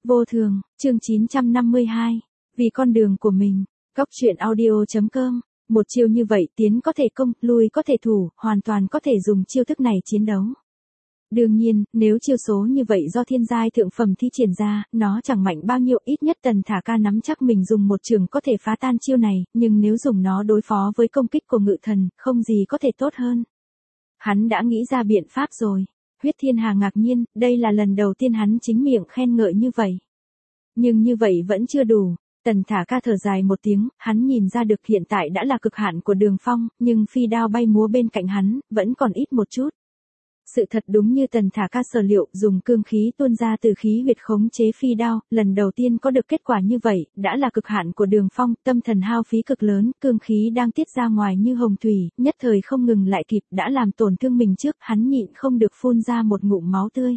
Vô thường, chương 952. Vì con đường của mình. Góc truyện audio.com. Một chiêu như vậy tiến có thể công, lui có thể thủ, hoàn toàn có thể dùng chiêu thức này chiến đấu. Đương nhiên, nếu chiêu số như vậy do thiên giai thượng phẩm thi triển ra, nó chẳng mạnh bao nhiêu, ít nhất Tần Thả Ca nắm chắc mình dùng một trường có thể phá tan chiêu này, nhưng nếu dùng nó đối phó với công kích của ngự thần, không gì có thể tốt hơn. Hắn đã nghĩ ra biện pháp rồi. Huyết Thiên Hà ngạc nhiên, đây là lần đầu tiên hắn chính miệng khen ngợi như vậy. Nhưng như vậy vẫn chưa đủ. Tần Thả Ca thở dài một tiếng, hắn nhìn ra được hiện tại đã là cực hạn của Đường Phong, nhưng phi đao bay múa bên cạnh hắn, vẫn còn ít một chút. Sự thật đúng như Tần Thả Ca sở liệu, dùng cương khí tuôn ra từ khí huyệt khống chế phi đao, lần đầu tiên có được kết quả như vậy, đã là cực hạn của Đường Phong, tâm thần hao phí cực lớn, cương khí đang tiết ra ngoài như hồng thủy, nhất thời không ngừng lại kịp, đã làm tổn thương mình trước, hắn nhịn không được phun ra một ngụm máu tươi.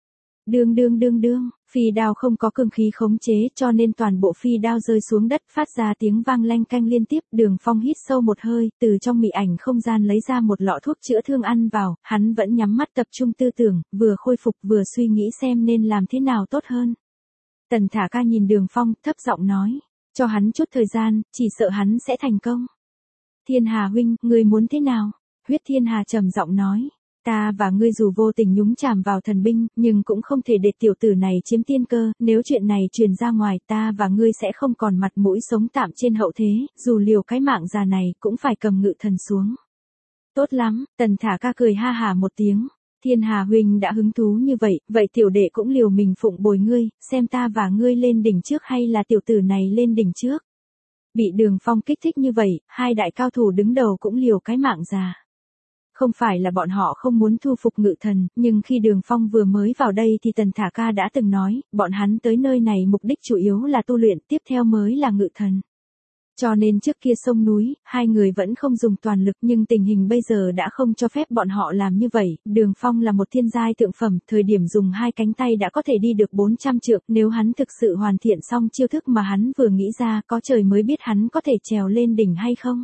Đương, phi đao không có cương khí khống chế cho nên toàn bộ phi đao rơi xuống đất phát ra tiếng vang lanh canh liên tiếp. Đường Phong hít sâu một hơi, từ trong mị ảnh không gian lấy ra một lọ thuốc chữa thương ăn vào, hắn vẫn nhắm mắt tập trung tư tưởng, vừa khôi phục vừa suy nghĩ xem nên làm thế nào tốt hơn. Tần Thả Ca nhìn Đường Phong, thấp giọng nói, cho hắn chút thời gian, chỉ sợ hắn sẽ thành công. Thiên Hà huynh, ngươi muốn thế nào? Huyết Thiên Hà trầm giọng nói. Ta và ngươi dù vô tình nhúng chàm vào thần binh, nhưng cũng không thể để tiểu tử này chiếm tiên cơ, nếu chuyện này truyền ra ngoài ta và ngươi sẽ không còn mặt mũi sống tạm trên hậu thế, dù liều cái mạng già này cũng phải cầm ngự thần xuống. Tốt lắm, Tần Thả Ca cười ha hà một tiếng. Thiên Hà huynh đã hứng thú như vậy, vậy tiểu đệ cũng liều mình phụng bồi ngươi, xem ta và ngươi lên đỉnh trước hay là tiểu tử này lên đỉnh trước. Bị Đường Phong kích thích như vậy, hai đại cao thủ đứng đầu cũng liều cái mạng già. Không phải là bọn họ không muốn thu phục ngự thần, nhưng khi Đường Phong vừa mới vào đây thì Tần Thả Ca đã từng nói, bọn hắn tới nơi này mục đích chủ yếu là tu luyện, tiếp theo mới là ngự thần. Cho nên trước kia sông núi, hai người vẫn không dùng toàn lực, nhưng tình hình bây giờ đã không cho phép bọn họ làm như vậy. Đường Phong là một thiên giai thượng phẩm, thời điểm dùng hai cánh tay đã có thể đi được 400 trượng, nếu hắn thực sự hoàn thiện xong chiêu thức mà hắn vừa nghĩ ra, có trời mới biết hắn có thể trèo lên đỉnh hay không.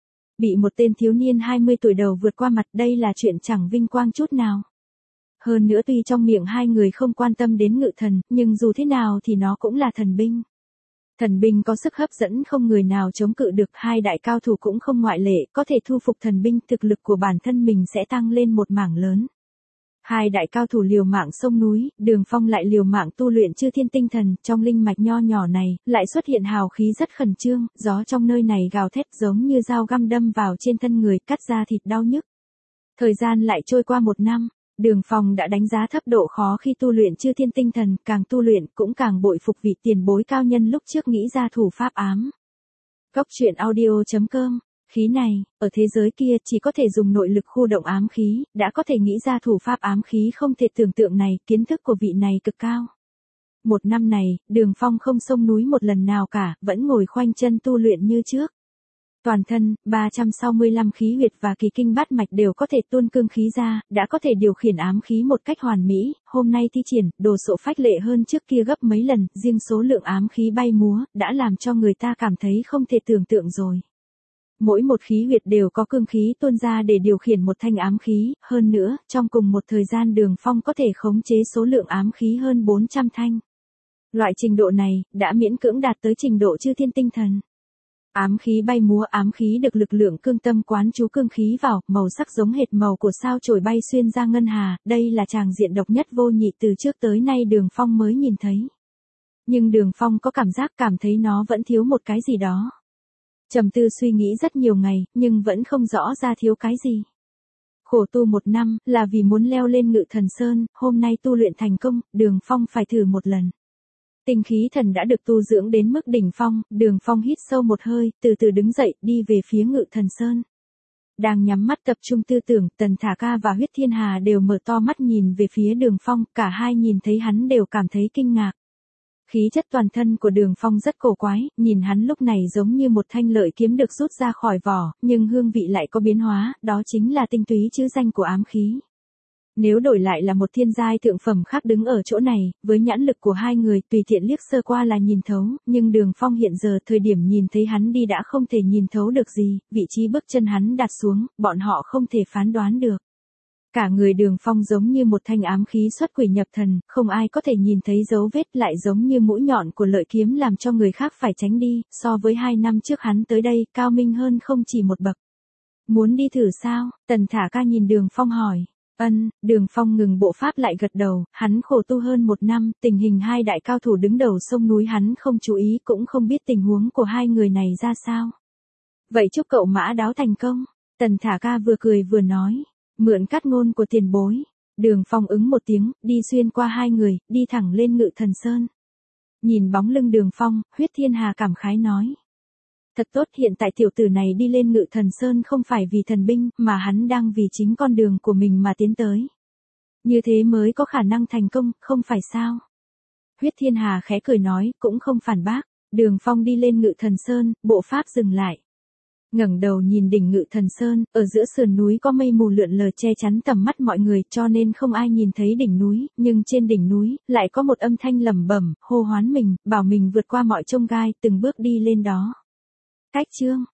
Bị một tên thiếu niên 20 tuổi đầu vượt qua mặt, đây là chuyện chẳng vinh quang chút nào. Hơn nữa tuy trong miệng hai người không quan tâm đến ngự thần, nhưng dù thế nào thì nó cũng là thần binh. Thần binh có sức hấp dẫn không người nào chống cự được, hai đại cao thủ cũng không ngoại lệ, có thể thu phục thần binh, thực lực của bản thân mình sẽ tăng lên một mảng lớn. Hai đại cao thủ liều mạng sông núi, Đường Phong lại liều mạng tu luyện chư thiên tinh thần, trong linh mạch nho nhỏ này, lại xuất hiện hào khí rất khẩn trương, gió trong nơi này gào thét giống như dao găm đâm vào trên thân người, cắt ra thịt đau nhức. Thời gian lại trôi qua 1 năm, Đường Phong đã đánh giá thấp độ khó khi tu luyện chư thiên tinh thần, càng tu luyện cũng càng bội phục vị tiền bối cao nhân lúc trước nghĩ ra thủ pháp ám. Góc truyện audio.com. Khí này, ở thế giới kia chỉ có thể dùng nội lực khu động ám khí, đã có thể nghĩ ra thủ pháp ám khí không thể tưởng tượng này, kiến thức của vị này cực cao. 1 năm này, Đường Phong không xông núi một lần nào cả, vẫn ngồi khoanh chân tu luyện như trước. Toàn thân, 365 khí huyệt và kỳ kinh bát mạch đều có thể tuôn cương khí ra, đã có thể điều khiển ám khí một cách hoàn mỹ, hôm nay thi triển, đồ sộ phách lệ hơn trước kia gấp mấy lần, riêng số lượng ám khí bay múa, đã làm cho người ta cảm thấy không thể tưởng tượng rồi. Mỗi một khí huyệt đều có cương khí tuôn ra để điều khiển một thanh ám khí, hơn nữa, trong cùng một thời gian Đường Phong có thể khống chế số lượng ám khí hơn 400 thanh. Loại trình độ này, đã miễn cưỡng đạt tới trình độ chư thiên tinh thần. Ám khí bay múa, ám khí được lực lượng cương tâm quán chú cương khí vào, màu sắc giống hệt màu của sao chổi bay xuyên ra ngân hà, đây là tràng diện độc nhất vô nhị từ trước tới nay Đường Phong mới nhìn thấy. Nhưng Đường Phong có cảm thấy nó vẫn thiếu một cái gì đó. Trầm tư suy nghĩ rất nhiều ngày, nhưng vẫn không rõ ra thiếu cái gì. Khổ tu 1 năm, là vì muốn leo lên Ngự Thần Sơn, hôm nay tu luyện thành công, Đường Phong phải thử một lần. Tinh khí thần đã được tu dưỡng đến mức đỉnh phong, Đường Phong hít sâu một hơi, từ từ đứng dậy, đi về phía Ngự Thần Sơn. Đang nhắm mắt tập trung tư tưởng, Tần Thả Ca và Huyết Thiên Hà đều mở to mắt nhìn về phía Đường Phong, cả hai nhìn thấy hắn đều cảm thấy kinh ngạc. Khí chất toàn thân của Đường Phong rất cổ quái, nhìn hắn lúc này giống như một thanh lợi kiếm được rút ra khỏi vỏ, nhưng hương vị lại có biến hóa, đó chính là tinh túy chữ danh của ám khí. Nếu đổi lại là một thiên giai thượng phẩm khác đứng ở chỗ này, với nhãn lực của hai người, tùy tiện liếc sơ qua là nhìn thấu, nhưng Đường Phong hiện giờ thời điểm nhìn thấy hắn đi đã không thể nhìn thấu được gì, vị trí bước chân hắn đặt xuống, bọn họ không thể phán đoán được. Cả người Đường Phong giống như một thanh ám khí xuất quỷ nhập thần, không ai có thể nhìn thấy dấu vết, lại giống như mũi nhọn của lợi kiếm làm cho người khác phải tránh đi, so với 2 năm trước hắn tới đây, cao minh hơn không chỉ một bậc. Muốn đi thử sao? Tần Thả Ca nhìn Đường Phong hỏi. Đường Phong ngừng bộ pháp lại gật đầu, hắn khổ tu hơn 1 năm, tình hình hai đại cao thủ đứng đầu sông núi hắn không chú ý, cũng không biết tình huống của hai người này ra sao. Vậy chúc cậu mã đáo thành công. Tần Thả Ca vừa cười vừa nói. Mượn cát ngôn của tiền bối. Đường Phong ứng một tiếng, đi xuyên qua hai người, đi thẳng lên Ngự Thần Sơn. Nhìn bóng lưng Đường Phong, Huyết Thiên Hà cảm khái nói. Thật tốt, hiện tại tiểu tử này đi lên Ngự Thần Sơn không phải vì thần binh, mà hắn đang vì chính con đường của mình mà tiến tới. Như thế mới có khả năng thành công, không phải sao? Huyết Thiên Hà khẽ cười nói, cũng không phản bác. Đường Phong đi lên Ngự Thần Sơn, bộ pháp dừng lại. Ngẩng đầu nhìn đỉnh Ngự Thần Sơn, ở giữa sườn núi có mây mù lượn lờ che chắn tầm mắt mọi người, cho nên không ai nhìn thấy đỉnh núi, nhưng trên đỉnh núi lại có một âm thanh lẩm bẩm, hô hoán mình, bảo mình vượt qua mọi chông gai, từng bước đi lên đó. Cách chương